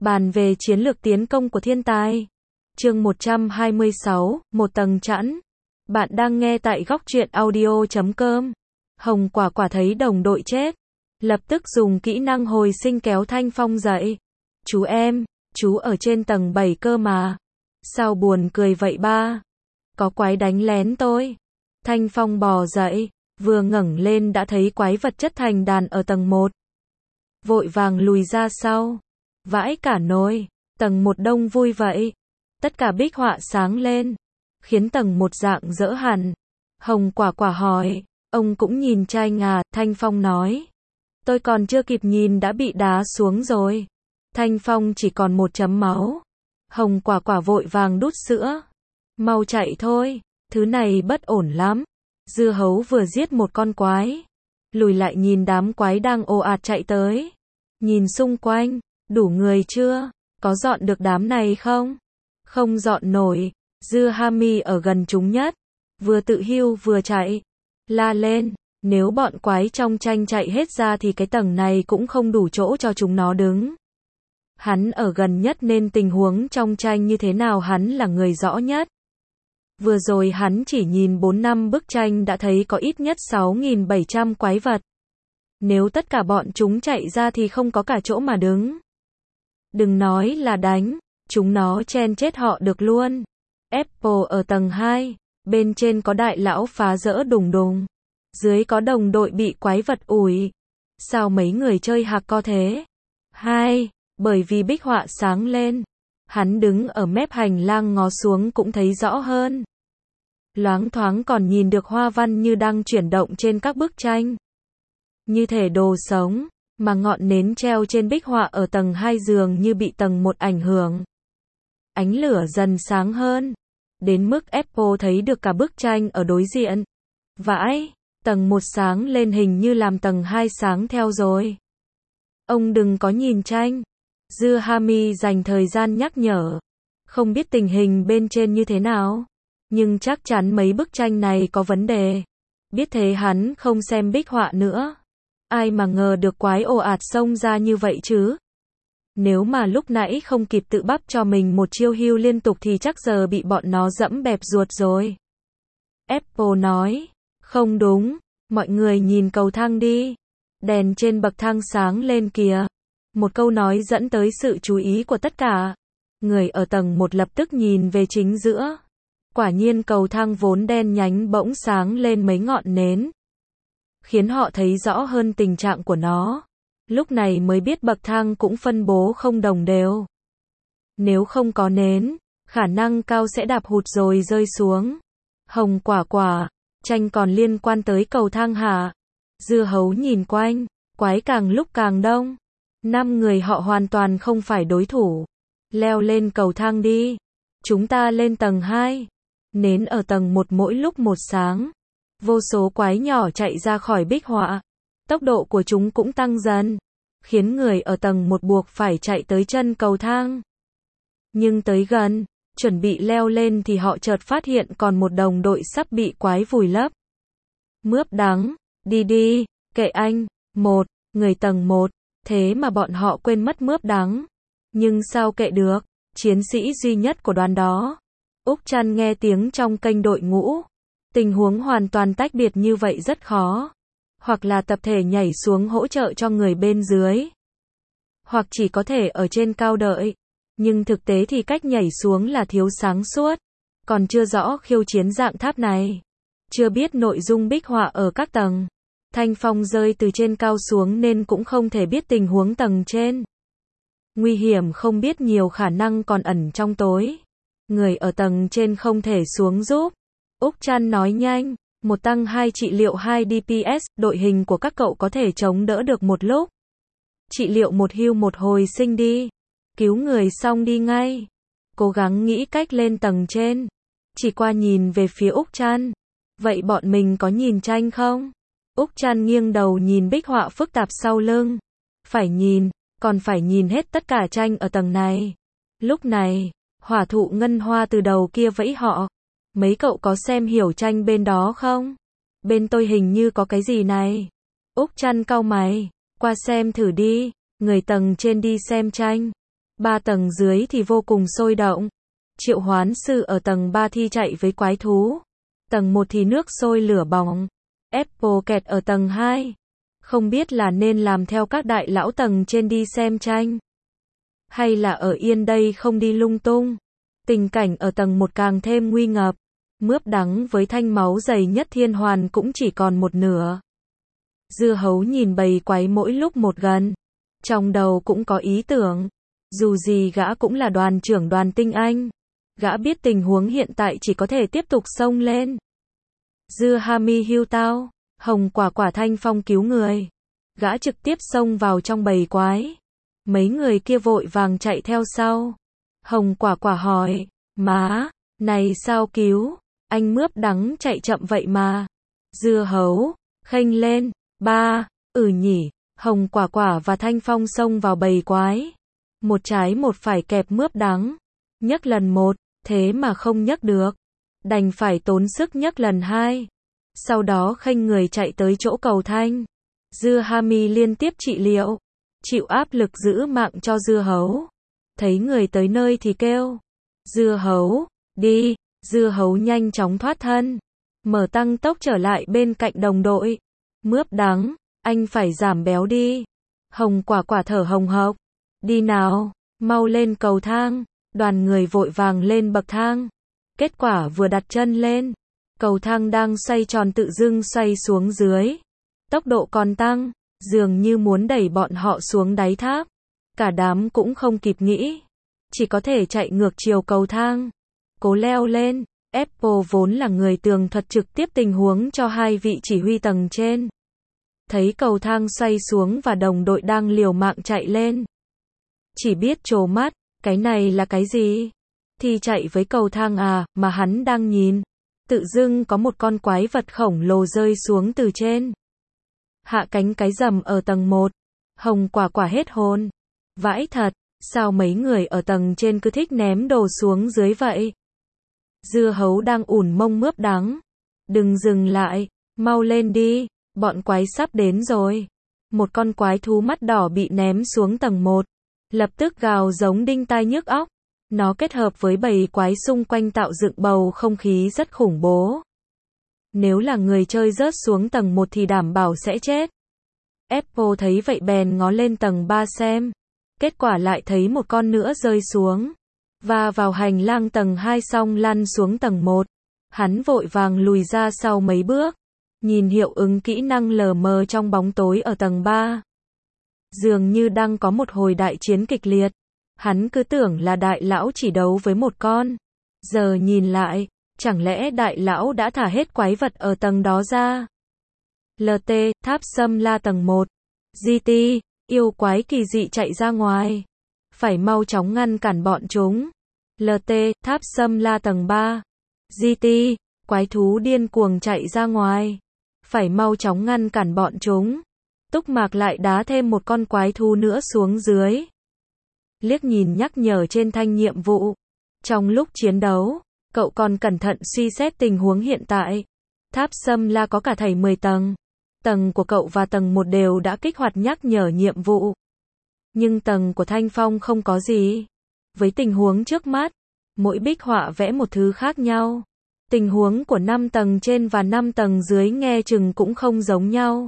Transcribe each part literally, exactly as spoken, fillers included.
Bàn về chiến lược tiến công của thiên tài. Chương một trăm hai mươi sáu, một tầng chẵn. Bạn đang nghe tại góc truyện audio chấm com. Hồng Quả Quả thấy đồng đội chết, lập tức dùng kỹ năng hồi sinh kéo Thanh Phong dậy. Chú em, chú ở trên tầng bảy cơ mà. Sao buồn cười vậy ba? Có quái đánh lén tôi. Thanh Phong bò dậy, vừa ngẩng lên đã thấy quái vật chất thành đàn ở tầng một. Vội vàng lùi ra sau. Vãi cả nồi, tầng một đông vui vậy. Tất cả bích họa sáng lên, khiến tầng một rạng rỡ hẳn. Hồng Quả Quả hỏi, ông cũng nhìn tranh à? Thanh Phong nói, tôi còn chưa kịp nhìn đã bị đá xuống rồi. Thanh Phong chỉ còn một chấm máu. Hồng Quả Quả vội vàng đút sữa. Mau chạy thôi, thứ này bất ổn lắm. Dưa hấu vừa giết một con quái, lùi lại nhìn đám quái đang ồ ạt chạy tới. Nhìn xung quanh, đủ người chưa? Có dọn được đám này không? Không dọn nổi. Dưa Hami ở gần chúng nhất, vừa tự hiu vừa chạy, la lên, nếu bọn quái trong tranh chạy hết ra thì cái tầng này cũng không đủ chỗ cho chúng nó đứng. Hắn ở gần nhất nên tình huống trong tranh như thế nào hắn là người rõ nhất. Vừa rồi hắn chỉ nhìn bốn năm bức tranh đã thấy có ít nhất sáu nghìn bảy trăm quái vật. Nếu tất cả bọn chúng chạy ra thì không có cả chỗ mà đứng. Đừng nói là đánh, chúng nó chen chết họ được luôn. Apple ở tầng hai, bên trên có đại lão phá rỡ đùng đùng, dưới có đồng đội bị quái vật ủi. Sao mấy người chơi hạc co thế? Hai, bởi vì bích họa sáng lên, hắn đứng ở mép hành lang ngó xuống cũng thấy rõ hơn. Loáng thoáng còn nhìn được hoa văn như đang chuyển động trên các bức tranh, như thể đồ sống, mà ngọn nến treo trên bích họa ở tầng hai dường như bị tầng một ảnh hưởng. Ánh lửa dần sáng hơn, đến mức Apple thấy được cả bức tranh ở đối diện. Vãi, tầng một sáng lên hình như làm tầng hai sáng theo rồi. Ông đừng có nhìn tranh. Dưa Hami dành thời gian nhắc nhở. Không biết tình hình bên trên như thế nào, nhưng chắc chắn mấy bức tranh này có vấn đề. Biết thế hắn không xem bích họa nữa. Ai mà ngờ được quái ồ ạt xông ra như vậy chứ. Nếu mà lúc nãy không kịp tự bắp cho mình một chiêu heal liên tục thì chắc giờ bị bọn nó dẫm bẹp ruột rồi. Apple nói, không đúng, mọi người nhìn cầu thang đi. Đèn trên bậc thang sáng lên kìa. Một câu nói dẫn tới sự chú ý của tất cả. Người ở tầng một lập tức nhìn về chính giữa. Quả nhiên cầu thang vốn đen nhánh bỗng sáng lên mấy ngọn nến, khiến họ thấy rõ hơn tình trạng của nó. Lúc này mới biết bậc thang cũng phân bố không đồng đều. Nếu không có nến, khả năng cao sẽ đạp hụt rồi rơi xuống. Hồng Quả Quả, tranh còn liên quan tới cầu thang hả? Dưa hấu nhìn quanh, quái càng lúc càng đông. Năm người họ hoàn toàn không phải đối thủ. Leo lên cầu thang đi. Chúng ta lên tầng hai. Nến ở tầng một mỗi lúc một sáng. Vô số quái nhỏ chạy ra khỏi bích họa. Tốc độ của chúng cũng tăng dần, khiến người ở tầng một buộc phải chạy tới chân cầu thang. Nhưng tới gần, chuẩn bị leo lên thì họ chợt phát hiện còn một đồng đội sắp bị quái vùi lấp. Mướp đắng, đi đi, kệ anh, một, người tầng một, thế mà bọn họ quên mất mướp đắng. Nhưng sao kệ được, chiến sĩ duy nhất của đoàn đó. Úc Trăn nghe tiếng trong kênh đội ngũ. Tình huống hoàn toàn tách biệt như vậy rất khó. Hoặc là tập thể nhảy xuống hỗ trợ cho người bên dưới, hoặc chỉ có thể ở trên cao đợi. Nhưng thực tế thì cách nhảy xuống là thiếu sáng suốt. Còn chưa rõ khiêu chiến dạng tháp này, chưa biết nội dung bích họa ở các tầng. Thanh Phong rơi từ trên cao xuống nên cũng không thể biết tình huống tầng trên. Nguy hiểm không biết nhiều khả năng còn ẩn trong tối. Người ở tầng trên không thể xuống giúp. Úc Trăn nói nhanh. Một tăng hai trị liệu hai đê pê ét, đội hình của các cậu có thể chống đỡ được một lúc. Trị liệu một heal một hồi sinh đi. Cứu người xong đi ngay. Cố gắng nghĩ cách lên tầng trên. Chỉ qua nhìn về phía Úc Trăn. Vậy bọn mình có nhìn tranh không? Úc Trăn nghiêng đầu nhìn bích họa phức tạp sau lưng. Phải nhìn, còn phải nhìn hết tất cả tranh ở tầng này. Lúc này, hỏa thụ ngân hoa từ đầu kia vẫy họ. Mấy cậu có xem hiểu tranh bên đó không? Bên tôi hình như có cái gì này. Úc Trăn cau mày. Qua xem thử đi. Người tầng trên đi xem tranh. Ba tầng dưới thì vô cùng sôi động. Triệu hoán sư ở tầng ba thi chạy với quái thú. Tầng một thì nước sôi lửa bỏng. Apple kẹt ở tầng hai. Không biết là nên làm theo các đại lão tầng trên đi xem tranh, hay là ở yên đây không đi lung tung. Tình cảnh ở tầng một càng thêm nguy ngập. Mướp đắng với thanh máu dày nhất thiên hoàn cũng chỉ còn một nửa. Dưa hấu nhìn bầy quái mỗi lúc một gần. Trong đầu cũng có ý tưởng. Dù gì gã cũng là đoàn trưởng đoàn tinh anh. Gã biết tình huống hiện tại chỉ có thể tiếp tục xông lên. Dưa Hami hưu tao. Hồng quả quả thanh phong cứu người. Gã trực tiếp xông vào trong bầy quái. Mấy người kia vội vàng chạy theo sau. Hồng quả quả hỏi. Má, này sao cứu? Anh mướp đắng chạy chậm vậy mà. Dưa hấu, khênh lên. Ba, ừ nhỉ. Hồng quả quả và thanh phong xông vào bầy quái. Một trái một phải kẹp mướp đắng. Nhấc lần một, thế mà không nhấc được. Đành phải tốn sức nhấc lần hai. Sau đó khênh người chạy tới chỗ cầu thanh. Dưa Hami liên tiếp trị liệu. Chịu áp lực giữ mạng cho dưa hấu. Thấy người tới nơi thì kêu. Dưa hấu, đi. Dưa hấu nhanh chóng thoát thân. Mở tăng tốc trở lại bên cạnh đồng đội. Mướp đắng, anh phải giảm béo đi. Hồng quả quả thở hồng hộc. Đi nào, mau lên cầu thang. Đoàn người vội vàng lên bậc thang. Kết quả vừa đặt chân lên. Cầu thang đang xoay tròn tự dưng xoay xuống dưới. Tốc độ còn tăng, dường như muốn đẩy bọn họ xuống đáy tháp. Cả đám cũng không kịp nghĩ. Chỉ có thể chạy ngược chiều cầu thang. Cố leo lên. Apple vốn là người tường thuật trực tiếp tình huống cho hai vị chỉ huy tầng trên. Thấy cầu thang xoay xuống và đồng đội đang liều mạng chạy lên. Chỉ biết trố mắt, cái này là cái gì? Thì chạy với cầu thang à, mà hắn đang nhìn. Tự dưng có một con quái vật khổng lồ rơi xuống từ trên. Hạ cánh cái rầm ở tầng một. Hồng quả quả hết hồn. Vãi thật, sao mấy người ở tầng trên cứ thích ném đồ xuống dưới vậy? Dưa hấu đang ủn mông mướp đắng. Đừng dừng lại, mau lên đi, bọn quái sắp đến rồi. Một con quái thú mắt đỏ bị ném xuống tầng một. Lập tức gào giống đinh tai nhức óc. Nó kết hợp với bầy quái xung quanh tạo dựng bầu không khí rất khủng bố. Nếu là người chơi rớt xuống tầng một thì đảm bảo sẽ chết. Apple thấy vậy bèn ngó lên tầng ba xem. Kết quả lại thấy một con nữa rơi xuống. Và vào hành lang tầng hai xong lăn xuống tầng một. Hắn vội vàng lùi ra sau mấy bước. Nhìn hiệu ứng kỹ năng lờ mờ trong bóng tối ở tầng ba. Dường như đang có một hồi đại chiến kịch liệt. Hắn cứ tưởng là đại lão chỉ đấu với một con. Giờ nhìn lại, chẳng lẽ đại lão đã thả hết quái vật ở tầng đó ra? lờ tê, tháp sâm la tầng một. giê tê, yêu quái kỳ dị chạy ra ngoài. Phải mau chóng ngăn cản bọn chúng. lờ tê, tháp sâm la tầng ba. giê tê, quái thú điên cuồng chạy ra ngoài. Phải mau chóng ngăn cản bọn chúng. Túc Mạc lại đá thêm một con quái thú nữa xuống dưới. Liếc nhìn nhắc nhở trên thanh nhiệm vụ. Trong lúc chiến đấu, cậu còn cẩn thận suy xét tình huống hiện tại. Tháp sâm la có cả thảy mười tầng. Tầng của cậu và tầng một đều đã kích hoạt nhắc nhở nhiệm vụ. Nhưng tầng của Thanh Phong không có gì. Với tình huống trước mắt, mỗi bích họa vẽ một thứ khác nhau. Tình huống của năm tầng trên và năm tầng dưới nghe chừng cũng không giống nhau.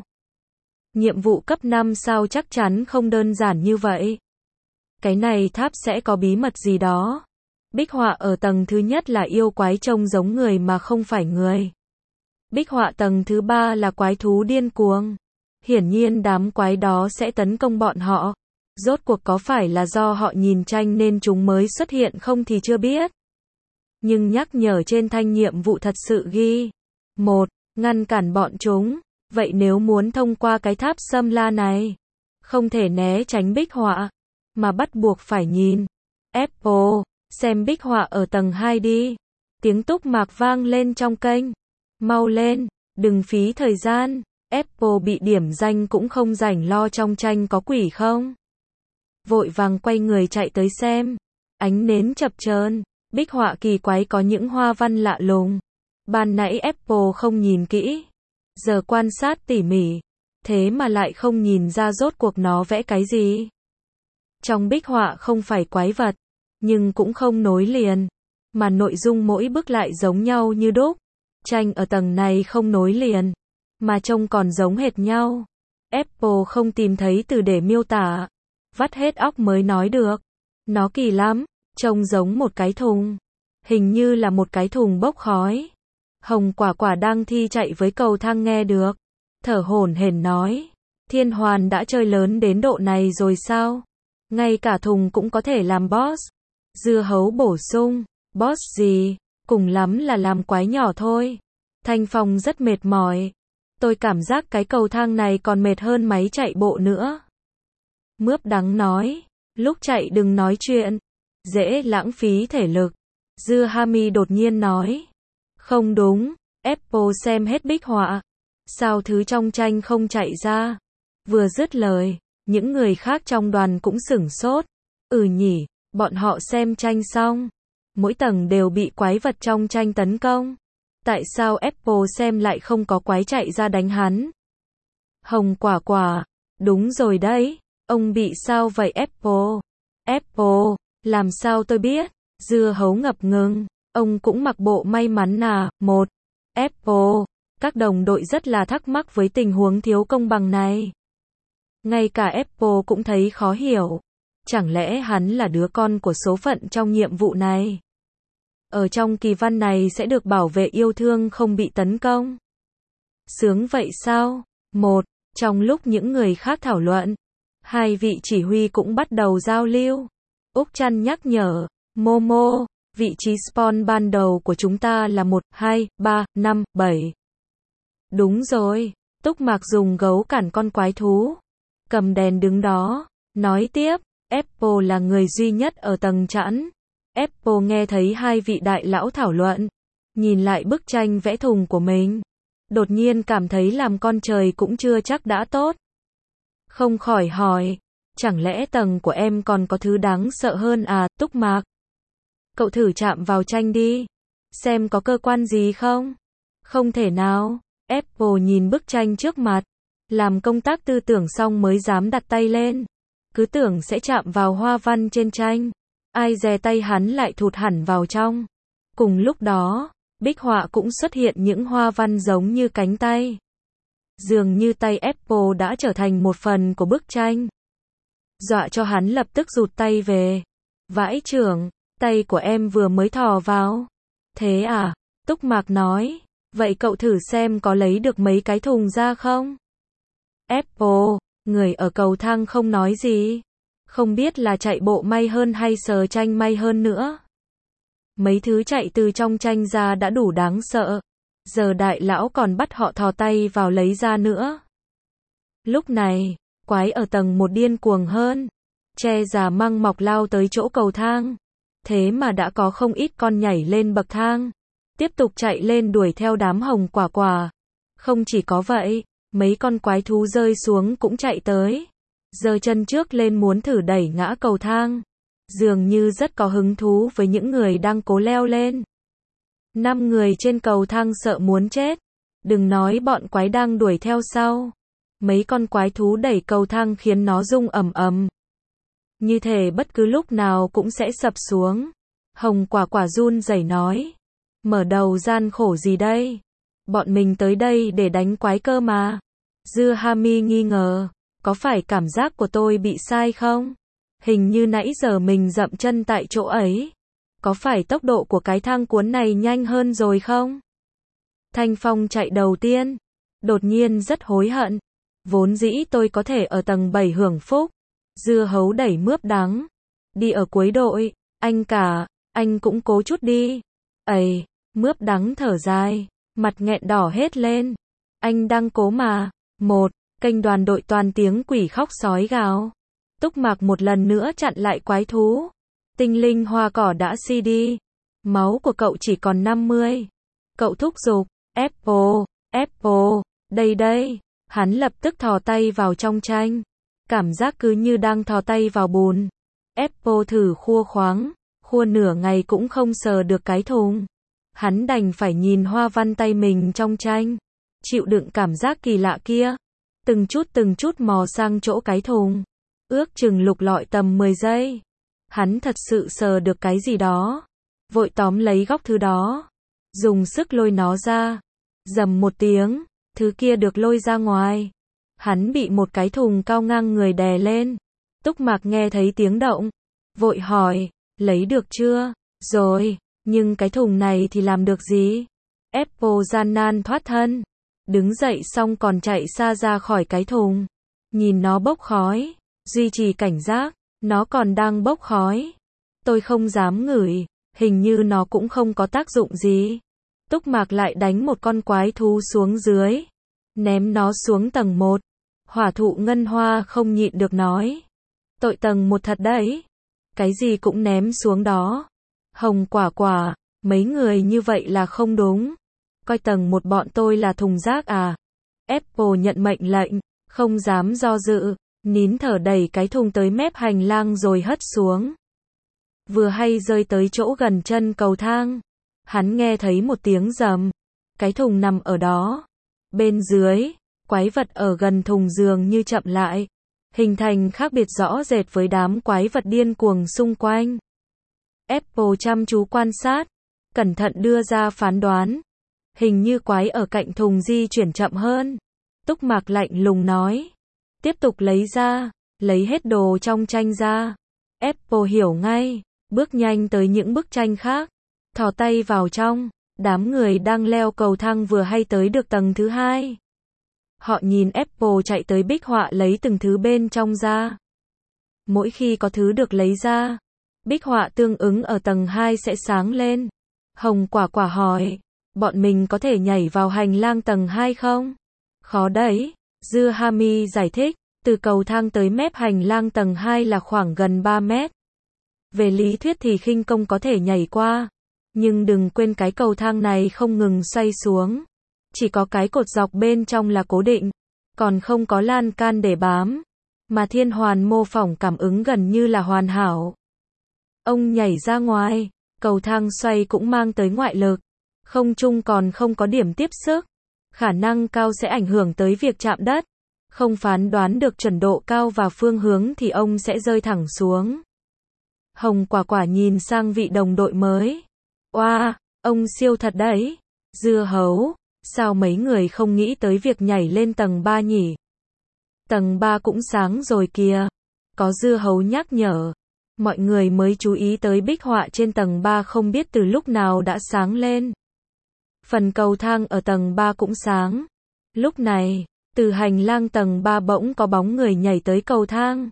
Nhiệm vụ cấp năm sao chắc chắn không đơn giản như vậy. Cái này tháp sẽ có bí mật gì đó. Bích họa ở tầng thứ nhất là yêu quái trông giống người mà không phải người. Bích họa tầng thứ ba là quái thú điên cuồng. Hiển nhiên đám quái đó sẽ tấn công bọn họ. Rốt cuộc có phải là do họ nhìn tranh nên chúng mới xuất hiện không thì chưa biết. Nhưng nhắc nhở trên thanh nhiệm vụ thật sự ghi. một. Ngăn cản bọn chúng. Vậy nếu muốn thông qua cái tháp sâm la này, không thể né tránh bích họa, mà bắt buộc phải nhìn. Apple, xem bích họa ở tầng hai đi. Tiếng Túc Mạc vang lên trong kênh. Mau lên, đừng phí thời gian. Apple bị điểm danh cũng không rảnh lo trong tranh có quỷ không. Vội vàng quay người chạy tới xem. Ánh nến chập chờn, bích họa kỳ quái có những hoa văn lạ lùng. Ban nãy Apple không nhìn kỹ. Giờ quan sát tỉ mỉ. Thế mà lại không nhìn ra rốt cuộc nó vẽ cái gì. Trong bích họa không phải quái vật, nhưng cũng không nối liền, mà nội dung mỗi bức lại giống nhau như đúc. Tranh ở tầng này không nối liền, mà trông còn giống hệt nhau. Apple không tìm thấy từ để miêu tả, vắt hết óc mới nói được. Nó kỳ lắm, trông giống một cái thùng, hình như là một cái thùng bốc khói. Hồng Quả Quả đang thi chạy với cầu thang nghe được, thở hổn hển nói, Thiên Hoàn đã chơi lớn đến độ này rồi sao? Ngay cả thùng cũng có thể làm boss. Dưa Hấu bổ sung, boss gì, cùng lắm là làm quái nhỏ thôi. Thanh Phong rất mệt mỏi. Tôi cảm giác cái cầu thang này còn mệt hơn máy chạy bộ nữa. Mướp đắng nói, lúc chạy đừng nói chuyện, dễ lãng phí thể lực. Dưa Hami đột nhiên nói, không đúng, Apple xem hết bích họa, sao thứ trong tranh không chạy ra? Vừa dứt lời, những người khác trong đoàn cũng sửng sốt. Ừ nhỉ, bọn họ xem tranh xong, mỗi tầng đều bị quái vật trong tranh tấn công. Tại sao Apple xem lại không có quái chạy ra đánh hắn? Hồng Quả Quả, đúng rồi đấy, ông bị sao vậy Apple? Apple, làm sao tôi biết? Dưa Hấu ngập ngừng, ông cũng mặc bộ may mắn à? Một, Apple, các đồng đội rất là thắc mắc với tình huống thiếu công bằng này. Ngay cả Apple cũng thấy khó hiểu. Chẳng lẽ hắn là đứa con của số phận trong nhiệm vụ này? Ở trong kỳ văn này sẽ được bảo vệ yêu thương không bị tấn công. Sướng vậy sao? Một, trong lúc những người khác thảo luận, hai vị chỉ huy cũng bắt đầu giao lưu. Úc Trăn nhắc nhở, Momo, vị trí spawn ban đầu của chúng ta là một, hai, ba, năm, bảy. Đúng rồi, Túc Mạc dùng gấu cản con quái thú. Cầm đèn đứng đó, nói tiếp, Apple là người duy nhất ở tầng chẵn. Apple nghe thấy hai vị đại lão thảo luận, nhìn lại bức tranh vẽ thùng của mình, đột nhiên cảm thấy làm con trời cũng chưa chắc đã tốt. Không khỏi hỏi, chẳng lẽ tầng của em còn có thứ đáng sợ hơn à, Túc Mạc? Cậu thử chạm vào tranh đi, xem có cơ quan gì không? Không thể nào, Apple nhìn bức tranh trước mặt, làm công tác tư tưởng xong mới dám đặt tay lên. Cứ tưởng sẽ chạm vào hoa văn trên tranh, ai dè tay hắn lại thụt hẳn vào trong. Cùng lúc đó, bích họa cũng xuất hiện những hoa văn giống như cánh tay. Dường như tay Apple đã trở thành một phần của bức tranh. Dọa cho hắn lập tức rụt tay về. Vãi chưởng, tay của em vừa mới thò vào. Thế à? Túc Mạc nói, vậy cậu thử xem có lấy được mấy cái thùng ra không? Apple, người ở cầu thang không nói gì. Không biết là chạy bộ may hơn hay sờ tranh may hơn nữa. Mấy thứ chạy từ trong tranh ra đã đủ đáng sợ. Giờ đại lão còn bắt họ thò tay vào lấy ra nữa. Lúc này, quái ở tầng một điên cuồng hơn. Che già măng mọc lao tới chỗ cầu thang. Thế mà đã có không ít con nhảy lên bậc thang. Tiếp tục chạy lên đuổi theo đám Hồng Quả Quả. Không chỉ có vậy, mấy con quái thú rơi xuống cũng chạy tới. Giơ chân trước lên muốn thử đẩy ngã cầu thang. Dường như rất có hứng thú với những người đang cố leo lên. Năm người trên cầu thang sợ muốn chết. Đừng nói bọn quái đang đuổi theo sau. Mấy con quái thú đẩy cầu thang khiến nó rung ầm ầm. Như thể bất cứ lúc nào cũng sẽ sập xuống. Hồng Quả Quả run rẩy nói. Mở đầu gian khổ gì đây? Bọn mình tới đây để đánh quái cơ mà. Dưa Hami nghi ngờ. Có phải cảm giác của tôi bị sai không? Hình như nãy giờ mình dậm chân tại chỗ ấy. Có phải tốc độ của cái thang cuốn này nhanh hơn rồi không? Thanh Phong chạy đầu tiên. Đột nhiên rất hối hận. Vốn dĩ tôi có thể ở tầng bảy hưởng phúc. Dưa Hấu đẩy Mướp Đắng. Đi ở cuối đội. Anh cả, anh cũng cố chút đi. Ây, Mướp Đắng thở dài. Mặt nghẹn đỏ hết lên. Anh đang cố mà. Một, kênh đoàn đội toàn tiếng quỷ khóc sói gào. Túc Mạc một lần nữa chặn lại quái thú. Tinh linh hoa cỏ đã xê đê. Máu của cậu chỉ còn năm mươi. Cậu thúc giục. Apple, Apple, đây đây. Hắn lập tức thò tay vào trong tranh. Cảm giác cứ như đang thò tay vào bùn. Apple thử khua khoáng. Khua nửa ngày cũng không sờ được cái thùng. Hắn đành phải nhìn hoa văn tay mình trong tranh. Chịu đựng cảm giác kỳ lạ kia. Từng chút từng chút mò sang chỗ cái thùng. ước chừng lục lọi tầm mười giây. Hắn thật sự sờ được cái gì đó, vội tóm lấy góc thứ đó, dùng sức lôi nó ra. Rầm một tiếng, thứ kia được lôi ra ngoài. Hắn bị một cái thùng cao ngang người đè lên. Túc Mạc nghe thấy tiếng động, vội hỏi, lấy được chưa? Rồi, nhưng cái thùng này thì làm được gì? Apple gian nan thoát thân, đứng dậy xong còn chạy xa ra khỏi cái thùng. Nhìn nó bốc khói, duy trì cảnh giác, nó còn đang bốc khói. Tôi không dám ngửi, hình như nó cũng không có tác dụng gì. Túc Mạc lại đánh một con quái thú xuống dưới, ném nó xuống tầng một. Hỏa thụ ngân hoa không nhịn được nói, tội tầng một thật đấy, cái gì cũng ném xuống đó. Hồng Quả Quả, mấy người như vậy là không đúng, coi tầng một bọn tôi là thùng rác à? Apple nhận mệnh lệnh, không dám do dự, nín thở đẩy cái thùng tới mép hành lang rồi hất xuống. Vừa hay rơi tới chỗ gần chân cầu thang, hắn nghe thấy một tiếng rầm, cái thùng nằm ở đó. Bên dưới, quái vật ở gần thùng dường như chậm lại, hình thành khác biệt rõ rệt với đám quái vật điên cuồng xung quanh. Apple chăm chú quan sát, cẩn thận đưa ra phán đoán. Hình như quái ở cạnh thùng di chuyển chậm hơn. Túc Mạc lạnh lùng nói, tiếp tục lấy ra, lấy hết đồ trong tranh ra. Apple hiểu ngay, bước nhanh tới những bức tranh khác, thò tay vào trong. Đám người đang leo cầu thang vừa hay tới được tầng thứ hai. Họ nhìn Apple chạy tới bích họa lấy từng thứ bên trong ra. Mỗi khi có thứ được lấy ra, bích họa tương ứng ở tầng hai sẽ sáng lên. Hồng Quả Quả hỏi, bọn mình có thể nhảy vào hành lang tầng hai không? Khó đấy, Dưa Hami giải thích, từ cầu thang tới mép hành lang tầng hai là khoảng gần ba mét. Về lý thuyết thì khinh công có thể nhảy qua, nhưng đừng quên cái cầu thang này không ngừng xoay xuống. Chỉ có cái cột dọc bên trong là cố định, còn không có lan can để bám. Mà thiên hoàn mô phỏng cảm ứng gần như là hoàn hảo. Ông nhảy ra ngoài, cầu thang xoay cũng mang tới ngoại lực. Không trung còn không có điểm tiếp sức. Khả năng cao sẽ ảnh hưởng tới việc chạm đất. Không phán đoán được chuẩn độ cao và phương hướng thì ông sẽ rơi thẳng xuống. Hồng Quả Quả nhìn sang vị đồng đội mới. Oa, wow, ông siêu thật đấy. Dưa hấu, sao mấy người không nghĩ tới việc nhảy lên tầng ba nhỉ? Tầng ba cũng sáng rồi kìa. Có Dưa Hấu nhắc nhở. Mọi người mới chú ý tới bích họa trên tầng ba không biết từ lúc nào đã sáng lên. Phần cầu thang ở tầng ba cũng sáng. Lúc này, từ hành lang tầng ba bỗng có bóng người nhảy tới cầu thang.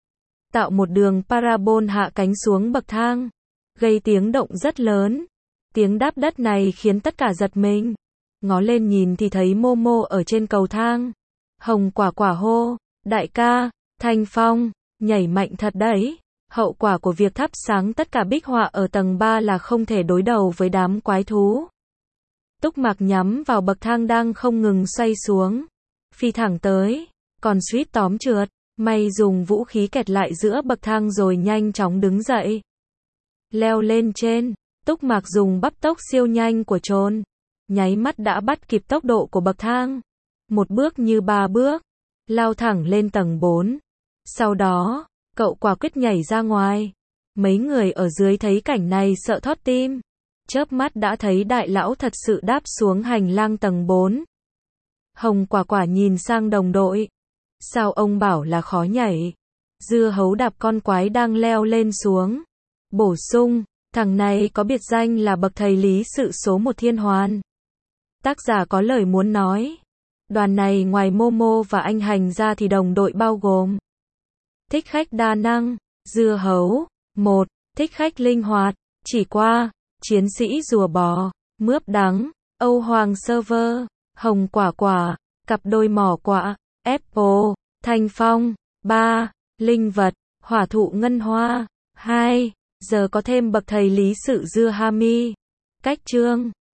Tạo một đường parabol hạ cánh xuống bậc thang. Gây tiếng động rất lớn. Tiếng đáp đất này khiến tất cả giật mình. Ngó lên nhìn thì thấy Momo ở trên cầu thang. Hồng Quả Quả hô, đại ca, Thanh Phong, nhảy mạnh thật đấy. Hậu quả của việc thắp sáng tất cả bích họa ở tầng ba là không thể đối đầu với đám quái thú. Túc Mạc nhắm vào bậc thang đang không ngừng xoay xuống. Phi thẳng tới, còn suýt tóm trượt. May dùng vũ khí kẹt lại giữa bậc thang rồi nhanh chóng đứng dậy. Leo lên trên, Túc Mạc dùng bắp tốc siêu nhanh của trồn. Nháy mắt đã bắt kịp tốc độ của bậc thang. Một bước như ba bước, lao thẳng lên tầng bốn. Sau đó, cậu quả quyết nhảy ra ngoài. Mấy người ở dưới thấy cảnh này sợ thót tim. Chớp mắt đã thấy đại lão thật sự đáp xuống hành lang tầng bốn. Hồng Quả Quả nhìn sang đồng đội. Sao ông bảo là khó nhảy? Dưa Hấu đạp con quái đang leo lên xuống. Bổ sung, thằng này có biệt danh là bậc thầy lý sự số một thiên hoàn. Tác giả có lời muốn nói. Đoàn này ngoài Momo và anh Hành ra thì đồng đội bao gồm thích khách đa năng, Dưa Hấu, một, thích khách linh hoạt, Chỉ Qua, chiến sĩ rùa bò, Mướp Đắng, Âu Hoàng Server, Hồng Quả Quả, cặp đôi mỏ quạ, Apple, Thanh Phong, ba, linh vật, hỏa thụ ngân hoa, hai, giờ có thêm bậc thầy lý sự Dưa Hami. Cách chương